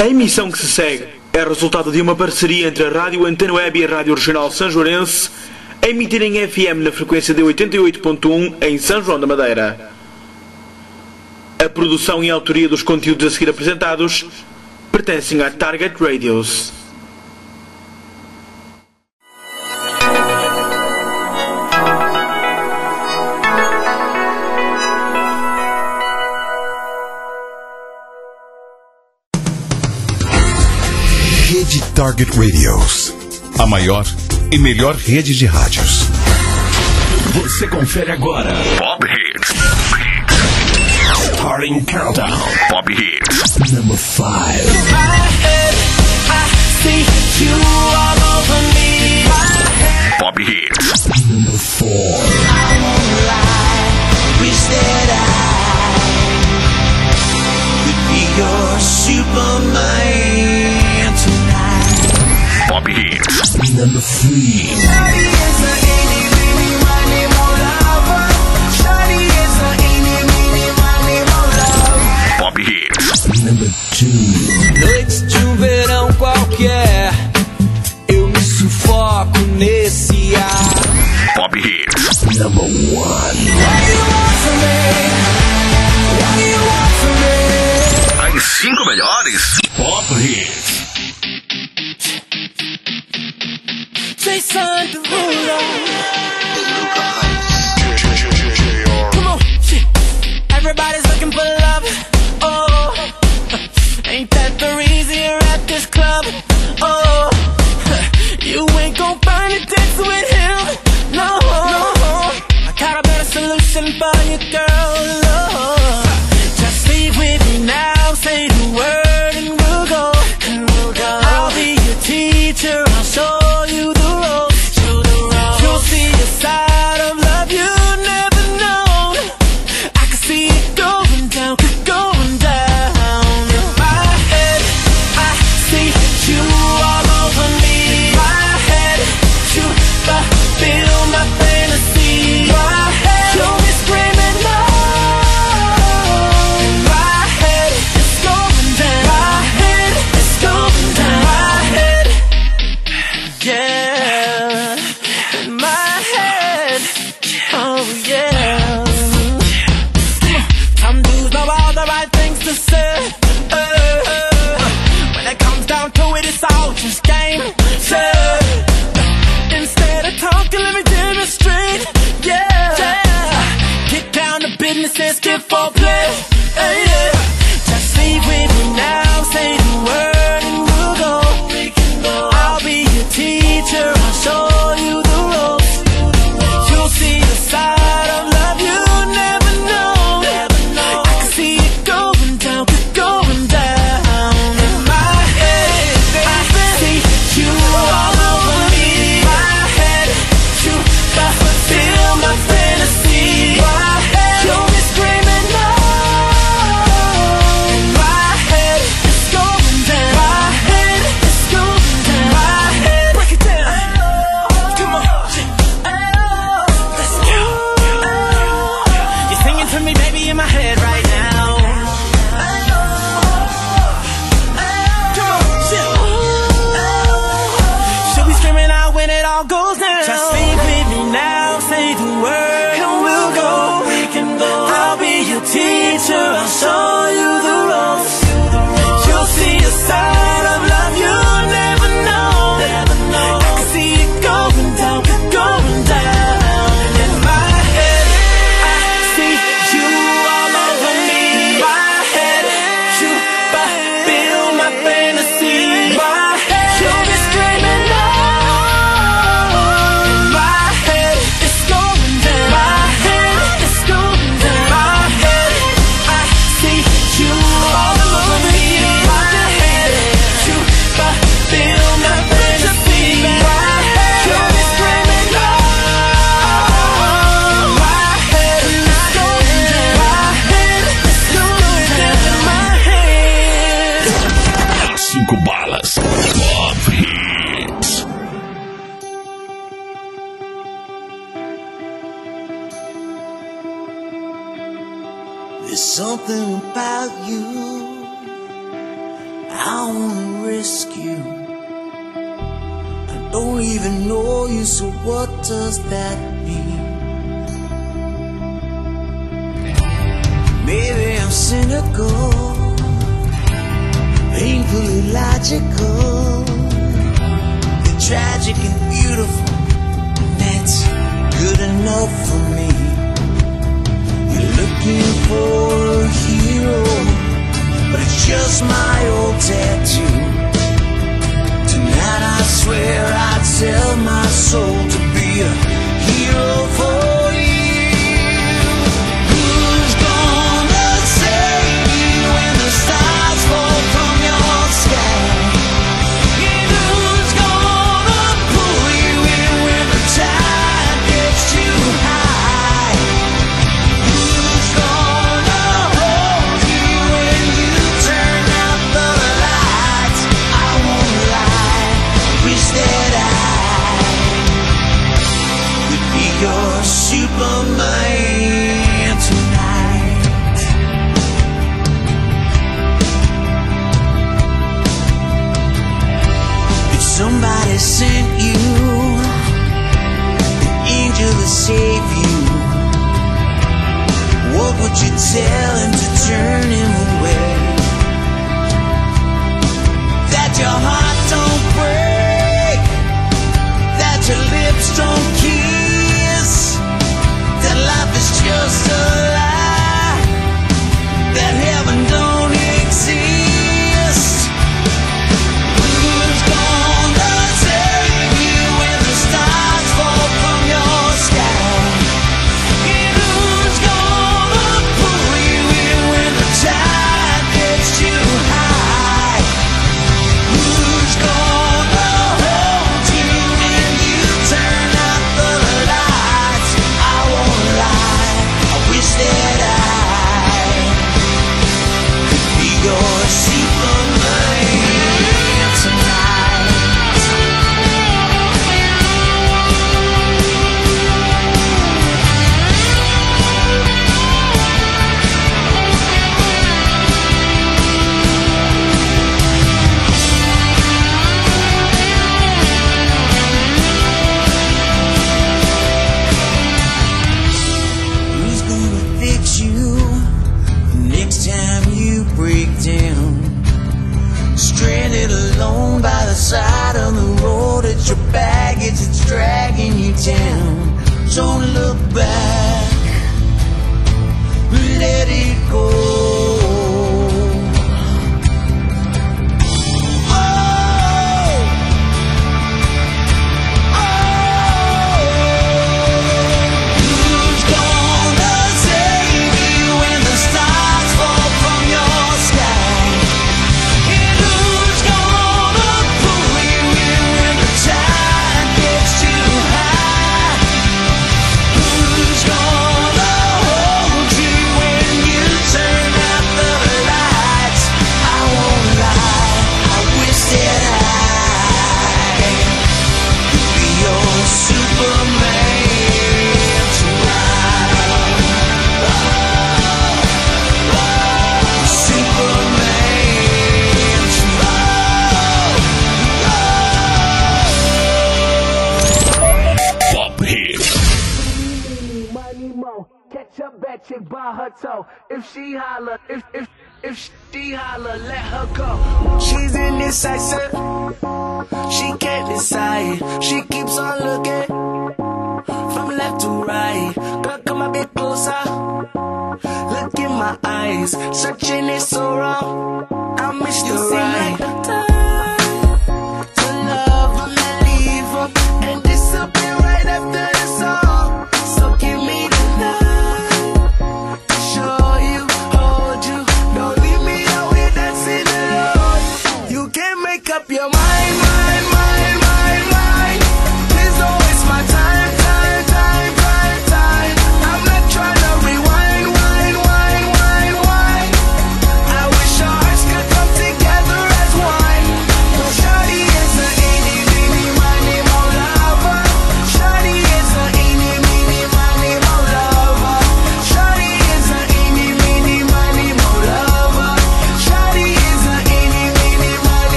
A emissão que se segue é resultado de uma parceria entre a Rádio Antena Web e a Rádio Regional Sanjoarense, a emitir em FM na frequência de 88.1 em São João da Madeira. A produção e a autoria dos conteúdos a seguir apresentados pertencem à Target Radios. Rede Target Radios, a maior e melhor rede de rádios. Você confere agora Pop Hits. Starting Countdown. Pop Hits. Number 5. Pop Hits. Number 4. Wish that I could be your Superman tonight. Pop Hits. Number 3. Pop Hits. Number 2. Noites de verão qualquer, eu me sufoco nesse ar. Pop Hits. Number 1. What do you want from me? What do you want from me? As 5 melhores Pop Hits. Jason Derulo. Come on, shit. Everybody's looking for love. Oh, ain't that the reason you're at this club? Oh, you ain't gon' find it dancing with him. No, I got a better solution for you, girl. Oh, just leave with me now. Say the word and we'll go. I'll be your teacher. I'll show you the ropes. You'll see a side of love you never known. I can see it going down, going down. In my head, I see you all over me. My head, you fulfill my fantasy. My head, you'll be screaming no. In my head, it's going down. My head, it's going down. My head, yeah. In my head, oh yeah. Some dudes know all the right things to say. When it comes down to it, it's all just game. Instead of talking, let me demonstrate. Yeah. Get down to business and skip for play. Just leave with me now. Say the word and we'll go. I'll be your teacher. I'll show you the ropes. You'll see the side of love you never know. I can see it going down, going down. In my head, I see you all over me. My head, you fulfill my fantasy. My head, you'll be screaming no. In my head, it's going down. My head, it's going down. My head, break it down. Come on, let's go. You're singing to me, baby, in my head right now. Come on, she'll be screaming out when it all goes down. Just leave with me now, say the word and we'll go. I'll be your teacher, I'll show you the ropes. You'll see a side of love you never know. I can see it going down, going down. In my head, I see you all over me. My head, you fulfill my fantasy. My head, you'll be screaming no. In my head, it's going down. My head, it's going down. My head, I see you all over me. My head, you fulfill my fantasy. My head, you'll be screaming no. My head, it's going down. My head, it's going down. My head. 5 balas. Pop Hits. There's something about you I wanna risk you. I don't even know you, so what does that mean? Maybe I'm cynical, painfully logical, the tragic and beautiful, and that's good enough for me. You're looking for a hero, but it's just my old tattoo. Tonight I swear I'd sell my soul to be a hero for you. Who's gonna save you when the stars fall from your sky? And who's gonna pull you in when the tide gets too high? Who's gonna hold you when you turn out the lights? I won't lie, wish that I could be your Superman tonight. If somebody sent you an angel to save you, what would you tell him to turn him away? That your heart don't break, that your lips don't kiss, that life is just a lie, that heaven don't exist. Who's gonna save you when the stars fall from your sky? And who's gonna pull you in when the tide gets too high? Who's gonna hold you when you turn out the lights? I won't lie, I wish that I could be your Superman tonight. Who's gonna fix you next time you break down? Stranded alone by the side of the road, it's your baggage that's dragging you down. Don't look back, let it go. Who's gonna save you when the stars fall from your sky? And who's gonna pull you in when the tide gets too high? Who's gonna hold you when you turn out the lights? I won't lie, I wish that I could be your Superman tonight. Superman tonight. Pop Hit. Money mo, catch a bad chick by her toe. If she holler, if she holler, let her go. She's indecisive, she can't decide. She keeps on looking from left to right. Girl, come a bit closer, look in my eyes. Searching is so wrong, I miss you right. Like the time to love and then leave up and disappear right after the song. So give me the night to show you, hold you. Don't leave me out here dancing alone. You can't make up your mind. Please don't waste my time. I'm not trying to rewind. I wish our hearts could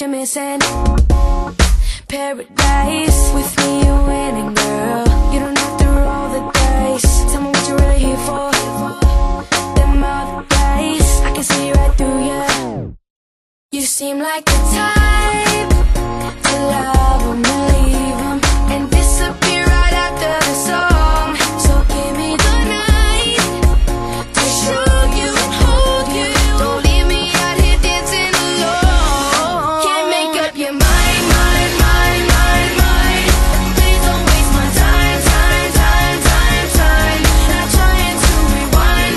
you're missing. Paradise, with me you're winning, girl. You don't have to roll the dice. Tell me what you're really here for. Them other guys, I can see right through you. You seem like the type to love 'em and leave 'em and disappear right after the song. So give me the night to show you and hold you. Don't leave me out here dancing alone. Can't make up your mind. Please don't waste my time. Not trying to rewind.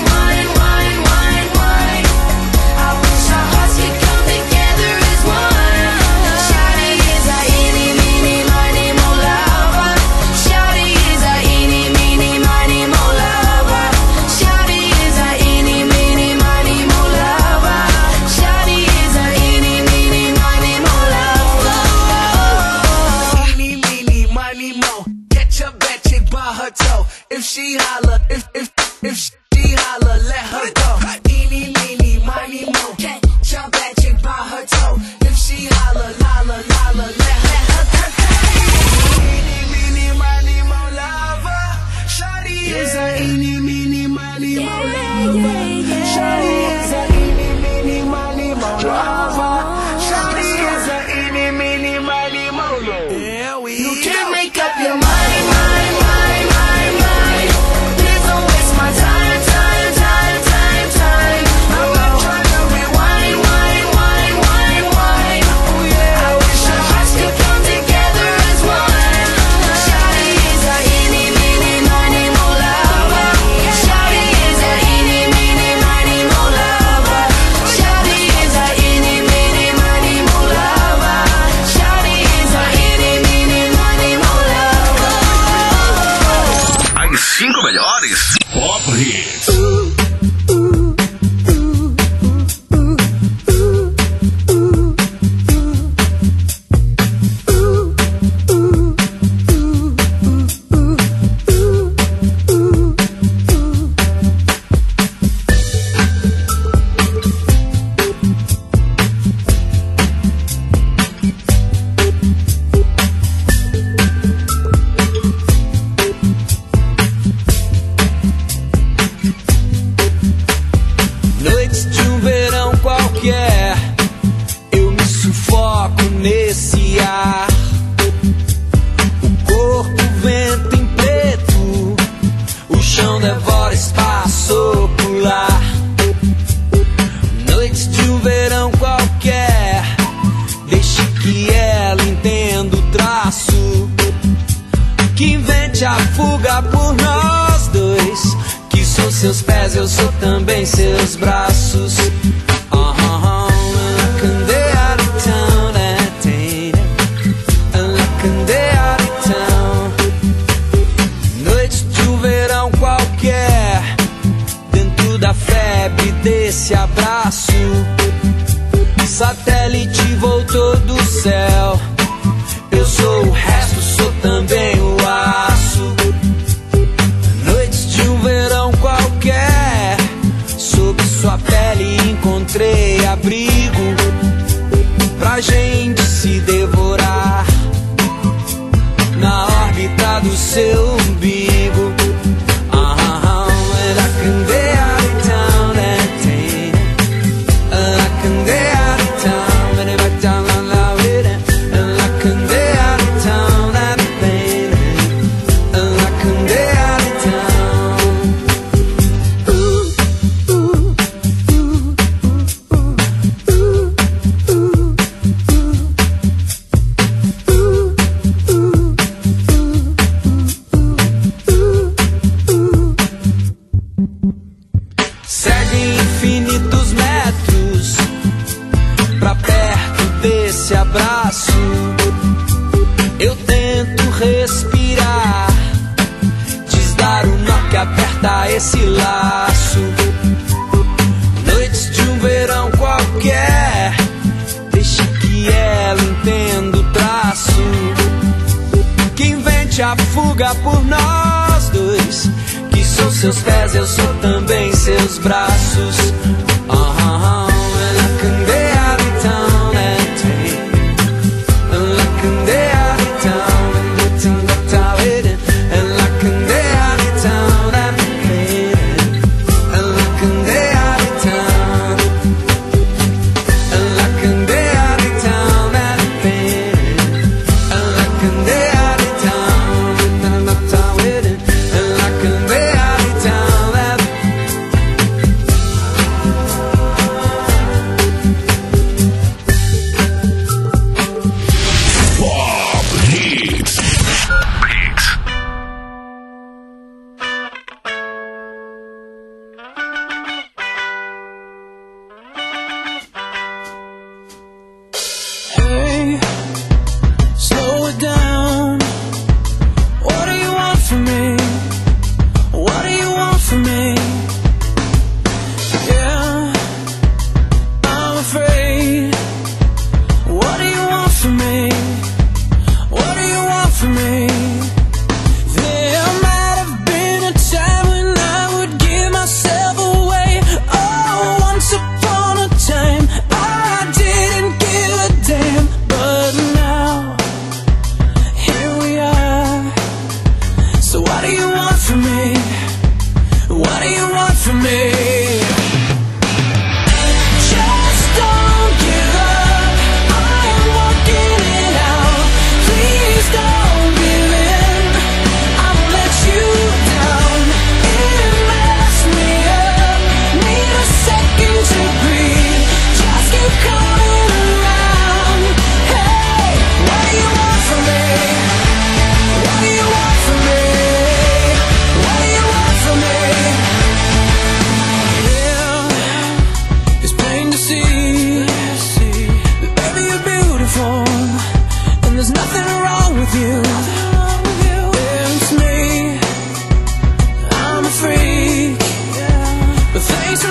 I wish our hearts could come together as one. Shawty is a eeny, meeny, miny, mo lover. Shawty is a eeny, meeny, miny, mo lover. Shawty is a eeny, meeny, miny, mo lover. Shawty is a eeny, meeny, miny, mo lover. Eeny, meeny, miny, mo. Catch a bad chick by her toe. If she holler, if she holler, let her go. Eeny, meeny, miny, mo. Catch a bad chick by her toe. If she holler, let her go. Eeny, meeny, miny, mo lover. Shawty is a eeny, meeny, miny, mo lover. Shawty is a eeny, meeny, miny, mo lover. Shawty is a eeny, meeny, miny, mo lover. You can't make up your mind. Please don't waste my time. I'm not trying to rewind. I wish our hearts could come together as one. Shawty is a eeny, meeny, miny, mo lover. Shawty is a eeny, meeny, miny, mo lover. Shawty is a eeny, meeny, miny, mo lover. Shawty is a eeny, meeny, miny, mo lover. As 5 melhores Pop Hits. Noites de um verão qualquer, eu me sufoco nesse ar. O corpo vento em preto, o chão devora espaço ocular. Noites de um verão qualquer, deixe que ela entenda o traço, que invente a fuga por nós dois. Que sou seus pés, eu sou também seus braços. Noite de um verão qualquer, dentro da febre desse abraço. Satélite voltou do céu, eu sou o resto, sou também o aço. Noites de um verão qualquer, sob sua pele encontrei abrigo pra gente se devorar na órbita do seu umbigo. Eu tento respirar, desdar o nó que aperta esse laço. Noites de um verão qualquer, deixe que ela entenda o traço, que invente a fuga por nós dois. Que sou seus pés, eu sou também seus braços. And I can be out of town and take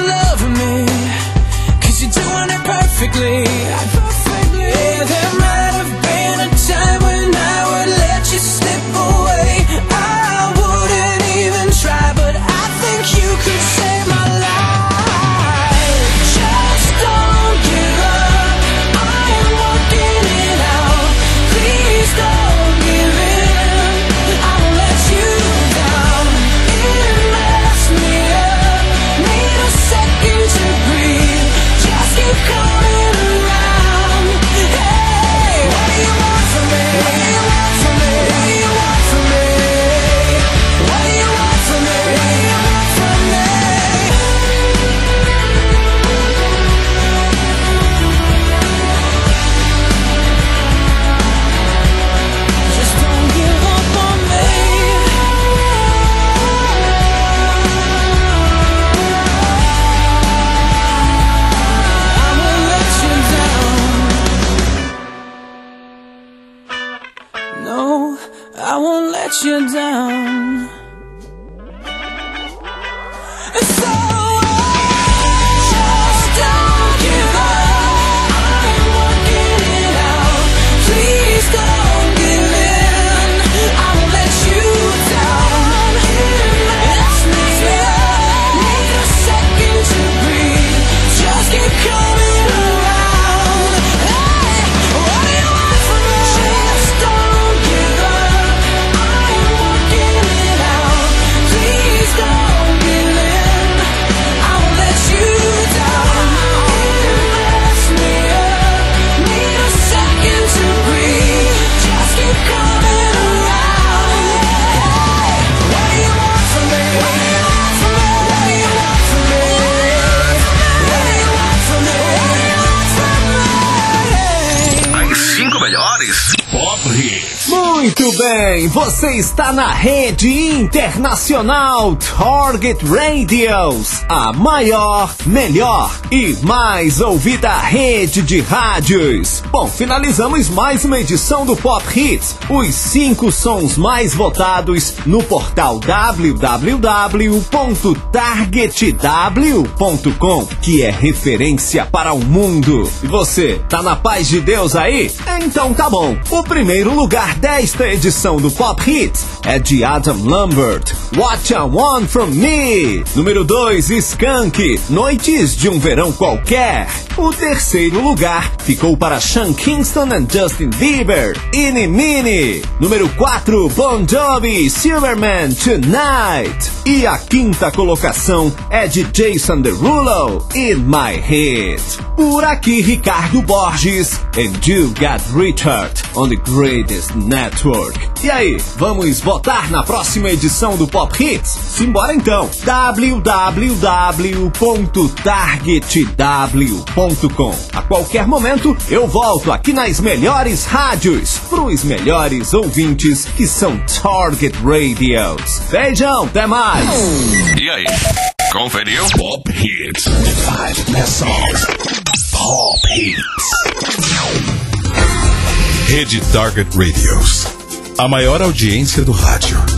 love me, 'cause you're doing it perfectly. Yeah, there might have been a time when I would let you slip away. I wouldn't even try, but I think you could save my life. Just don't give up, I am working it out. Please don't give in, I won't let you down. It messed me up, need a second to breathe. Just keep coming around. Hey, what do you want from me? What do you want from me? What do you want from me? What do you want from me? What do you want from me? Just don't give up on me. I won't let you down. No, I won't let you down. So just don't give up, I'm working it out. Please don't give in, I won't let you down. It's me, need a second to breathe. Just keep coming around. Hey, what do you want from me? Just don't give up, I'm working it out. Please don't give in, I won't let you down. It messed me up, need a second to breathe. Just keep coming around. Hey, what do you want from me? What do you want from me? What do you want from me? What do you want from me? What do you want from me? As 5 melhores Pop Hits. Muito bem, você está na rede internacional Target Radios, a maior, melhor e mais ouvida rede de rádios. Bom, finalizamos mais uma edição do Pop Hits, os 5 sons mais votados no portal www.targetw.com, que é referência para o mundo. E você, tá na paz de Deus aí? Então tá bom. O primeiro lugar desta edição do Pop Hits é de Adam Lambert, What I Want From Me. Número 2, Skank, Noites de um Verão Qualquer. O terceiro lugar ficou para Sean Kingston and Justin Bieber, Eeny Meeny. Número 4, Bon Jovi, Silverman, Tonight. E a quinta colocação é de Jason Derulo, In My Head. Por aqui, Ricardo Borges, and You Got Richard on the Greatest Network. E aí, vamos votar na próxima edição do Pop Hits? Simbora então, www.targetw.com. A qualquer momento eu volto aqui nas melhores rádios, pros melhores ouvintes que são Target Radios. Beijão, até mais! E aí, conferiu? Pop Hits. 5 best songs. Pop Hits. Rede Target Radios. A maior audiência do rádio.